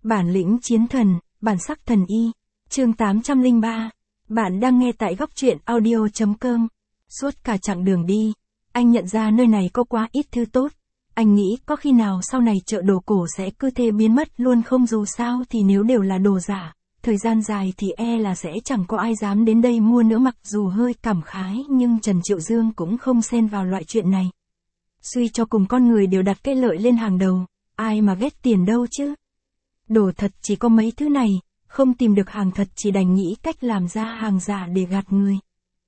Bản lĩnh chiến thần, bản sắc thần y. Chương 803. Bạn đang nghe tại góc truyện audio.com. Suốt cả chặng đường đi, anh nhận ra nơi này có quá ít thứ tốt. Anh nghĩ có khi nào sau này chợ đồ cổ sẽ cứ thế biến mất luôn không, dù sao thì nếu đều là đồ giả, thời gian dài thì là sẽ chẳng có ai dám đến đây mua nữa. Mặc dù hơi cảm khái nhưng Trần Triệu Dương cũng không xen vào loại chuyện này. Suy cho cùng con người đều đặt cái lợi lên hàng đầu, ai mà ghét tiền đâu chứ. Đồ thật chỉ có mấy thứ này, không tìm được hàng thật chỉ đành nghĩ cách làm ra hàng giả để gạt người.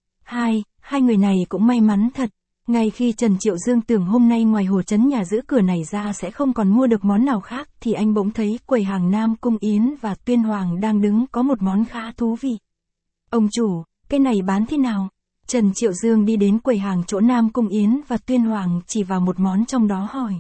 Hai người này cũng may mắn thật. Ngay khi Trần Triệu Dương tưởng hôm nay ngoài Hồ Trấn nhà giữ cửa này ra sẽ không còn mua được món nào khác thì anh bỗng thấy quầy hàng Nam Cung Yến và Tuyên Hoàng đang đứng có một món khá thú vị. Ông chủ, cái này bán thế nào? Trần Triệu Dương đi đến quầy hàng chỗ Nam Cung Yến và Tuyên Hoàng chỉ vào một món trong đó hỏi.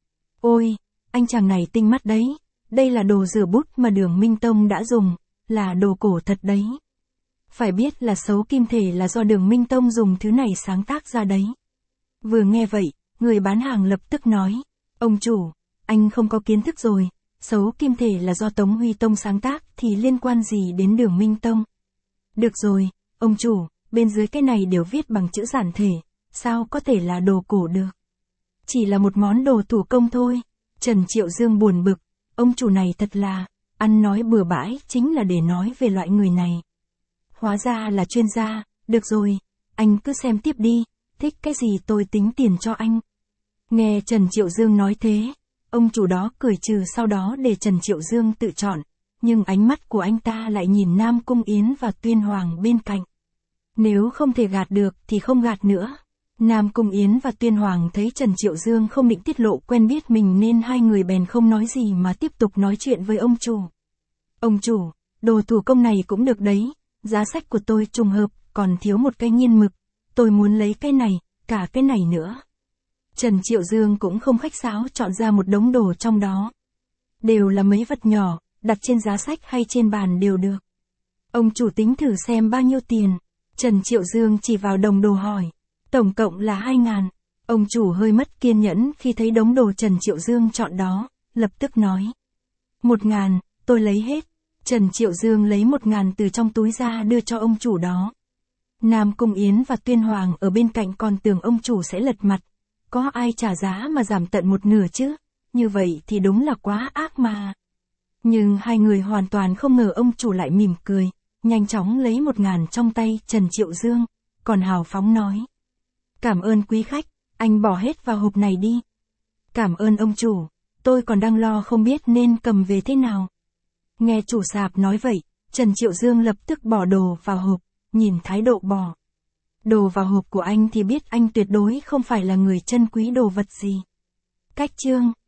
Ôi, anh chàng này tinh mắt đấy, đây là đồ rửa bút mà Đường Minh Tông đã dùng, là đồ cổ thật đấy. Phải biết là Sấu Kim Thể là do Đường Minh Tông dùng thứ này sáng tác ra đấy. Vừa nghe vậy, người bán hàng lập tức nói, ông chủ, anh không có kiến thức rồi, Sấu Kim Thể là do Tống Huy Tông sáng tác thì liên quan gì đến Đường Minh Tông? Được rồi, ông chủ, bên dưới cái này đều viết bằng chữ giản thể, sao có thể là đồ cổ được? Chỉ là một món đồ thủ công thôi. Trần Triệu Dương buồn bực, ông chủ này thật là, ăn nói bừa bãi chính là để nói về loại người này. Hóa ra là chuyên gia, được rồi, anh cứ xem tiếp đi, thích cái gì tôi tính tiền cho anh. Nghe Trần Triệu Dương nói thế, ông chủ đó cười trừ, sau đó để Trần Triệu Dương tự chọn, nhưng ánh mắt của anh ta lại nhìn Nam Cung Yến và Tuyên Hoàng bên cạnh. Nếu không thể gạt được thì không gạt nữa. Nam Cung Yến và Tuyên Hoàng thấy Trần Triệu Dương không định tiết lộ quen biết mình nên hai người bèn không nói gì mà tiếp tục nói chuyện với ông chủ. Ông chủ, đồ thủ công này cũng được đấy, giá sách của tôi trùng hợp, còn thiếu một cái nghiên mực, tôi muốn lấy cái này, cả cái này nữa. Trần Triệu Dương cũng không khách sáo chọn ra một đống đồ trong đó. Đều là mấy vật nhỏ, đặt trên giá sách hay trên bàn đều được. Ông chủ tính thử xem bao nhiêu tiền. Trần Triệu Dương chỉ vào đồng đồ hỏi. Tổng cộng là 2.000. Ông chủ hơi mất kiên nhẫn khi thấy đống đồ Trần Triệu Dương chọn đó, lập tức nói. 1.000, tôi lấy hết. Trần Triệu Dương lấy 1.000 từ trong túi ra đưa cho ông chủ đó. Nam Cung Yến và Tuyên Hoàng ở bên cạnh còn tưởng ông chủ sẽ lật mặt. Có ai trả giá mà giảm tận một nửa chứ? Như vậy thì đúng là quá ác mà. Nhưng hai người hoàn toàn không ngờ ông chủ lại mỉm cười, nhanh chóng lấy 1.000 trong tay Trần Triệu Dương, còn hào phóng nói. Cảm ơn quý khách, anh bỏ hết vào hộp này đi. Cảm ơn ông chủ, tôi còn đang lo không biết nên cầm về thế nào. Nghe chủ sạp nói vậy, Trần Triệu Dương lập tức bỏ đồ vào hộp, nhìn thái độ bỏ đồ vào hộp của anh thì biết anh tuyệt đối không phải là người trân quý đồ vật gì. Cách chương